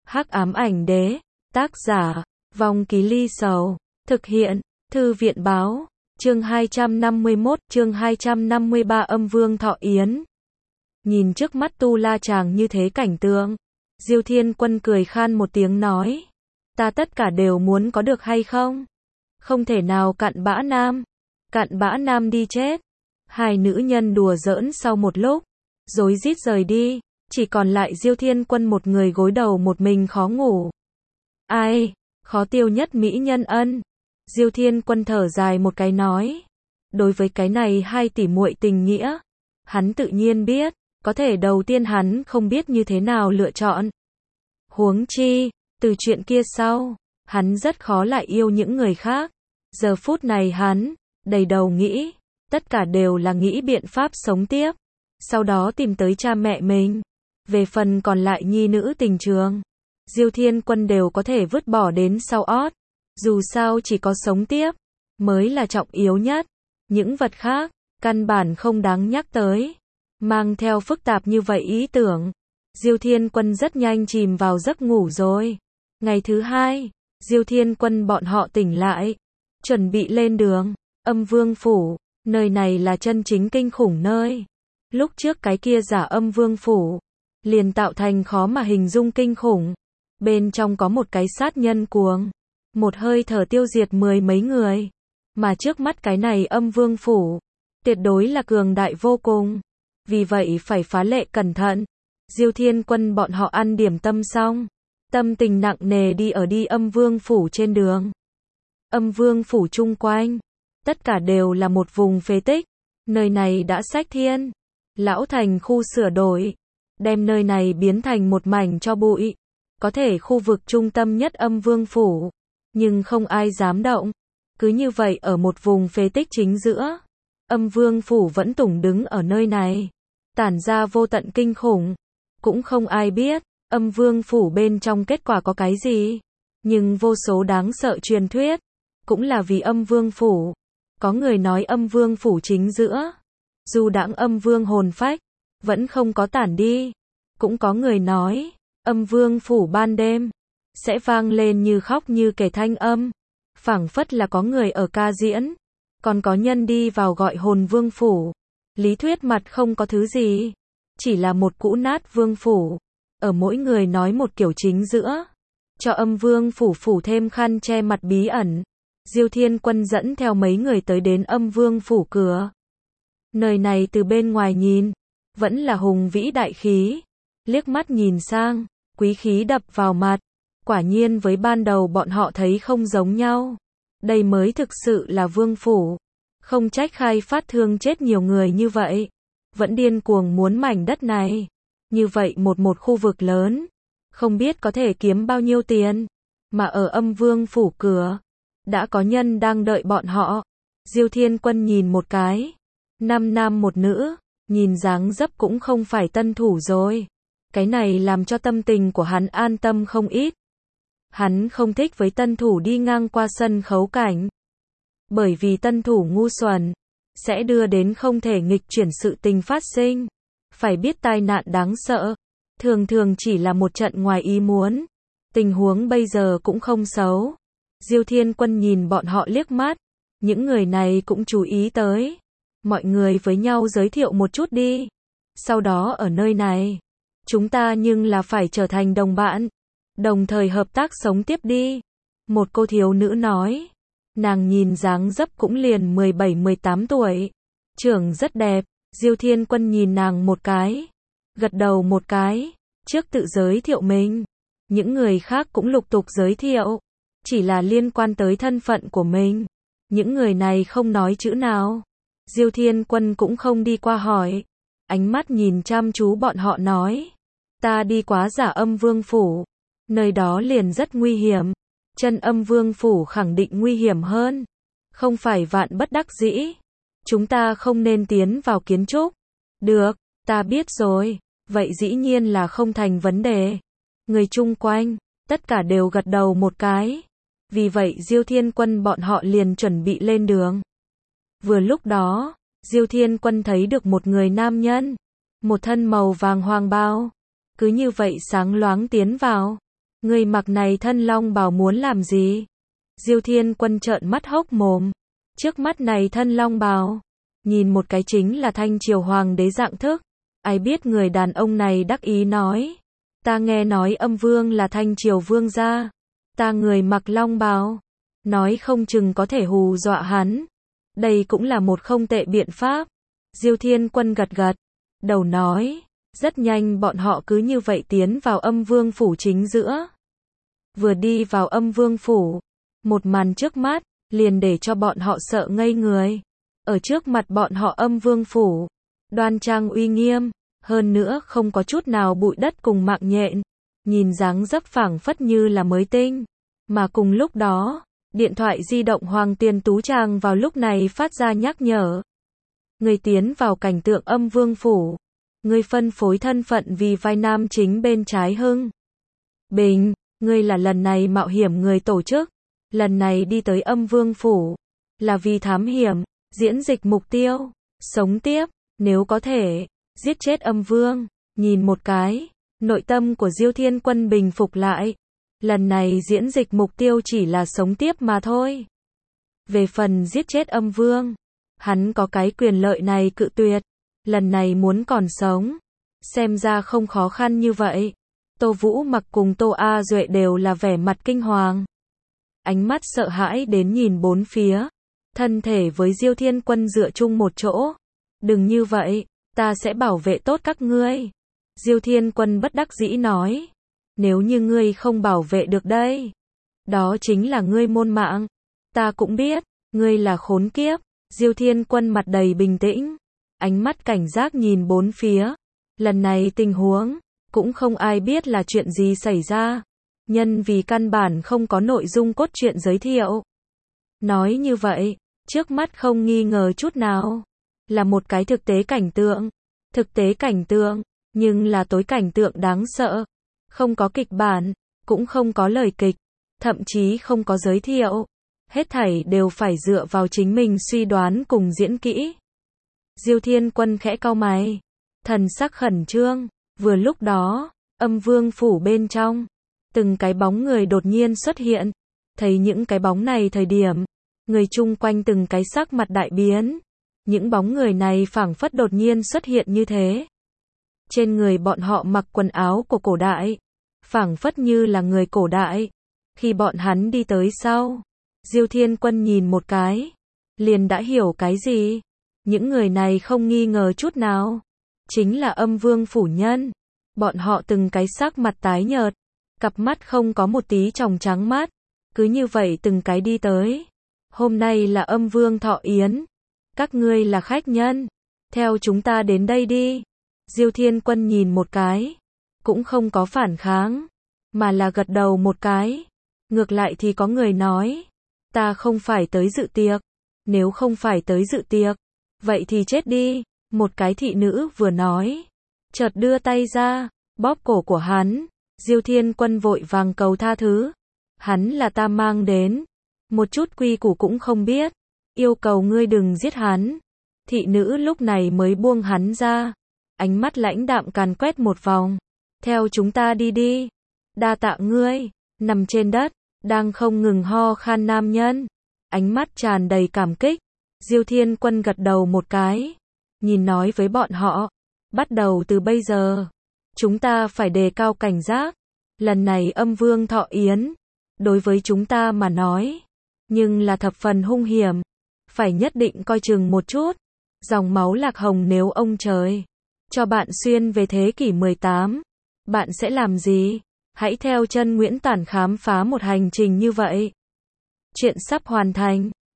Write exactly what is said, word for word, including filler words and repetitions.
Hắc ám ảnh đế, tác giả, Vong Ký Ly Sầu, thực hiện, Thư viện báo, chương hai trăm năm mươi mốt, chương hai trăm năm mươi ba âm vương thọ yến. Nhìn trước mắt tu la chàng như thế cảnh tượng, Diêu Thiên Quân cười khan một tiếng nói, ta tất cả đều muốn có được hay không? Không thể nào cặn bã nam, cặn bã nam đi chết. Hai nữ nhân đùa giỡn sau một lúc, rối rít rời đi, chỉ còn lại Diêu Thiên Quân một người gối đầu một mình khó ngủ. Ai, khó tiêu nhất mỹ nhân ân. Diêu Thiên Quân thở dài một cái nói, đối với cái này hai tỷ muội tình nghĩa, hắn tự nhiên biết, có thể đầu tiên hắn không biết như thế nào lựa chọn. Huống chi, từ chuyện kia sau, hắn rất khó lại yêu những người khác. Giờ phút này hắn, đầy đầu nghĩ, tất cả đều là nghĩ biện pháp sống tiếp, sau đó tìm tới cha mẹ mình. Về phần còn lại nhi nữ tình trường, Diêu Thiên Quân đều có thể vứt bỏ đến sau ót. Dù sao chỉ có sống tiếp, mới là trọng yếu nhất. Những vật khác, căn bản không đáng nhắc tới. Mang theo phức tạp như vậy ý tưởng, Diêu Thiên Quân rất nhanh chìm vào giấc ngủ rồi. Ngày thứ hai, Diêu Thiên Quân bọn họ tỉnh lại, chuẩn bị lên đường. Âm vương phủ, nơi này là chân chính kinh khủng nơi. Lúc trước cái kia giả âm vương phủ, liền tạo thành khó mà hình dung kinh khủng. Bên trong có một cái sát nhân cuồng, một hơi thở tiêu diệt mười mấy người. Mà trước mắt cái này âm vương phủ, tuyệt đối là cường đại vô cùng. Vì vậy phải phá lệ cẩn thận. Diêu Thiên Quân bọn họ ăn điểm tâm xong, tâm tình nặng nề đi ở đi âm vương phủ trên đường. Âm vương phủ chung quanh, tất cả đều là một vùng phế tích. Nơi này đã xách thiên, lão thành khu sửa đổi, đem nơi này biến thành một mảnh tro bụi. Có thể khu vực trung tâm nhất âm vương phủ, nhưng không ai dám động. Cứ như vậy ở một vùng phế tích chính giữa, âm vương phủ vẫn tủng đứng ở nơi này, tản ra vô tận kinh khủng. Cũng không ai biết, âm vương phủ bên trong kết quả có cái gì. Nhưng vô số đáng sợ truyền thuyết, cũng là vì âm vương phủ. Có người nói âm vương phủ chính giữa, dù đãng âm vương hồn phách, vẫn không có tản đi. Cũng có người nói, âm vương phủ ban đêm, sẽ vang lên như khóc như kể thanh âm. Phảng phất là có người ở ca diễn. Còn có nhân đi vào gọi hồn vương phủ. Lý thuyết mặt không có thứ gì, chỉ là một cũ nát vương phủ. Ở mỗi người nói một kiểu chính giữa, cho âm vương phủ phủ thêm khăn che mặt bí ẩn. Diêu Thiên Quân dẫn theo mấy người tới đến âm vương phủ cửa. Nơi này từ bên ngoài nhìn, vẫn là hùng vĩ đại khí. Liếc mắt nhìn sang, quý khí đập vào mặt. Quả nhiên với ban đầu bọn họ thấy không giống nhau. Đây mới thực sự là vương phủ. Không trách khai phát thương chết nhiều người như vậy. Vẫn điên cuồng muốn mảnh đất này. Như vậy một một khu vực lớn, không biết có thể kiếm bao nhiêu tiền. Mà ở âm vương phủ cửa, đã có nhân đang đợi bọn họ. Diêu Thiên Quân nhìn một cái, năm nam một nữ, nhìn dáng dấp cũng không phải tân thủ rồi. Cái này làm cho tâm tình của hắn an tâm không ít. Hắn không thích với tân thủ đi ngang qua sân khấu cảnh. Bởi vì tân thủ ngu xuẩn, sẽ đưa đến không thể nghịch chuyển sự tình phát sinh. Phải biết tai nạn đáng sợ, thường thường chỉ là một trận ngoài ý muốn. Tình huống bây giờ cũng không xấu. Diêu Thiên Quân nhìn bọn họ liếc mắt. Những người này cũng chú ý tới. Mọi người với nhau giới thiệu một chút đi. Sau đó ở nơi này, chúng ta nhưng là phải trở thành đồng bạn. Đồng thời hợp tác sống tiếp đi. Một cô thiếu nữ nói. Nàng nhìn dáng dấp cũng liền mười bảy mười tám tuổi. Trưởng rất đẹp. Diêu Thiên Quân nhìn nàng một cái. Gật đầu một cái. Trước tự giới thiệu mình. Những người khác cũng lục tục giới thiệu. Chỉ là liên quan tới thân phận của mình. Những người này không nói chữ nào. Diêu Thiên Quân cũng không đi qua hỏi. Ánh mắt nhìn chăm chú bọn họ nói. Ta đi quá giả âm vương phủ. Nơi đó liền rất nguy hiểm. Chân âm vương phủ khẳng định nguy hiểm hơn. Không phải vạn bất đắc dĩ. Chúng ta không nên tiến vào kiến trúc. Được, ta biết rồi. Vậy dĩ nhiên là không thành vấn đề. Người chung quanh, tất cả đều gật đầu một cái. Vì vậy Diêu Thiên Quân bọn họ liền chuẩn bị lên đường. Vừa lúc đó, Diêu Thiên Quân thấy được một người nam nhân. Một thân màu vàng hoàng bao. Cứ như vậy sáng loáng tiến vào. Người mặc này thân long bào muốn làm gì? Diêu Thiên Quân trợn mắt hốc mồm. Trước mắt này thân long bào, nhìn một cái chính là thanh triều hoàng đế dạng thức. Ai biết người đàn ông này đắc ý nói. Ta nghe nói âm vương là thanh triều vương gia. Ta người mặc long bào. Nói không chừng có thể hù dọa hắn. Đây cũng là một không tệ biện pháp. Diêu Thiên Quân gật gật. Đầu nói. Rất nhanh bọn họ cứ như vậy tiến vào âm vương phủ chính giữa. Vừa đi vào âm vương phủ. Một màn trước mắt, liền để cho bọn họ sợ ngây người. Ở trước mặt bọn họ âm vương phủ. Đoan trang uy nghiêm. Hơn nữa không có chút nào bụi đất cùng mạng nhện. Nhìn dáng dấp phảng phất như là mới tinh. Mà cùng lúc đó, điện thoại di động Hoàng Tiền Tú Tràng vào lúc này phát ra nhắc nhở. Người tiến vào cảnh tượng âm vương phủ. Người phân phối thân phận vì vai nam chính bên trái Hưng Bình. Người là lần này mạo hiểm người tổ chức. Lần này đi tới âm vương phủ. Là vì thám hiểm, diễn dịch mục tiêu, sống tiếp, nếu có thể, giết chết âm vương. Nhìn một cái, nội tâm của Diêu Thiên Quân bình phục lại. Lần này diễn dịch mục tiêu chỉ là sống tiếp mà thôi. Về phần giết chết âm vương, hắn có cái quyền lợi này cự tuyệt. Lần này muốn còn sống, xem ra không khó khăn như vậy. Tô Vũ Mặc cùng Tô A Duệ đều là vẻ mặt kinh hoàng. Ánh mắt sợ hãi đến nhìn bốn phía. Thân thể với Diêu Thiên Quân dựa chung một chỗ. Đừng như vậy, ta sẽ bảo vệ tốt các ngươi. Diêu Thiên Quân bất đắc dĩ nói. Nếu như ngươi không bảo vệ được đây, đó chính là ngươi môn mạng. Ta cũng biết, ngươi là khốn kiếp. Diêu Thiên Quân mặt đầy bình tĩnh. Ánh mắt cảnh giác nhìn bốn phía. Lần này tình huống, cũng không ai biết là chuyện gì xảy ra. Nhân vì căn bản không có nội dung cốt truyện giới thiệu. Nói như vậy, trước mắt không nghi ngờ chút nào. Là một cái thực tế cảnh tượng. Thực tế cảnh tượng, nhưng là tối cảnh tượng đáng sợ. Không có kịch bản, cũng không có lời kịch, thậm chí không có giới thiệu. Hết thảy đều phải dựa vào chính mình suy đoán cùng diễn kỹ. Diêu Thiên Quân khẽ cau mày, thần sắc khẩn trương. Vừa lúc đó, âm vương phủ bên trong, từng cái bóng người đột nhiên xuất hiện. Thấy những cái bóng này thời điểm, người chung quanh từng cái sắc mặt đại biến. Những bóng người này phảng phất đột nhiên xuất hiện như thế. Trên người bọn họ mặc quần áo của cổ đại, phảng phất như là người cổ đại. Khi bọn hắn đi tới sau, Diêu Thiên Quân nhìn một cái, liền đã hiểu cái gì. Những người này không nghi ngờ chút nào, chính là âm vương phủ nhân. Bọn họ từng cái sắc mặt tái nhợt, cặp mắt không có một tí tròng trắng mắt, cứ như vậy từng cái đi tới. Hôm nay là âm vương thọ yến, các ngươi là khách nhân, theo chúng ta đến đây đi. Diêu Thiên Quân nhìn một cái, cũng không có phản kháng, mà là gật đầu một cái. Ngược lại thì có người nói, ta không phải tới dự tiệc, nếu không phải tới dự tiệc, vậy thì chết đi. Một cái thị nữ vừa nói, chợt đưa tay ra, bóp cổ của hắn. Diêu Thiên Quân vội vàng cầu tha thứ. Hắn là ta mang đến, một chút quy củ cũng không biết, yêu cầu ngươi đừng giết hắn. Thị nữ lúc này mới buông hắn ra, ánh mắt lãnh đạm càn quét một vòng. Theo chúng ta đi đi. Đa tạ ngươi. Nằm trên đất, đang không ngừng ho khan nam nhân, ánh mắt tràn đầy cảm kích. Diêu Thiên Quân gật đầu một cái, nhìn nói với bọn họ, bắt đầu từ bây giờ, chúng ta phải đề cao cảnh giác. Lần này âm vương thọ yến, đối với chúng ta mà nói, nhưng là thập phần hung hiểm, phải nhất định coi chừng một chút. Dòng máu lạc hồng, nếu ông trời cho bạn xuyên về thế kỷ mười tám, bạn sẽ làm gì? Hãy theo chân Nguyễn Tản khám phá một hành trình như vậy. Chuyện sắp hoàn thành.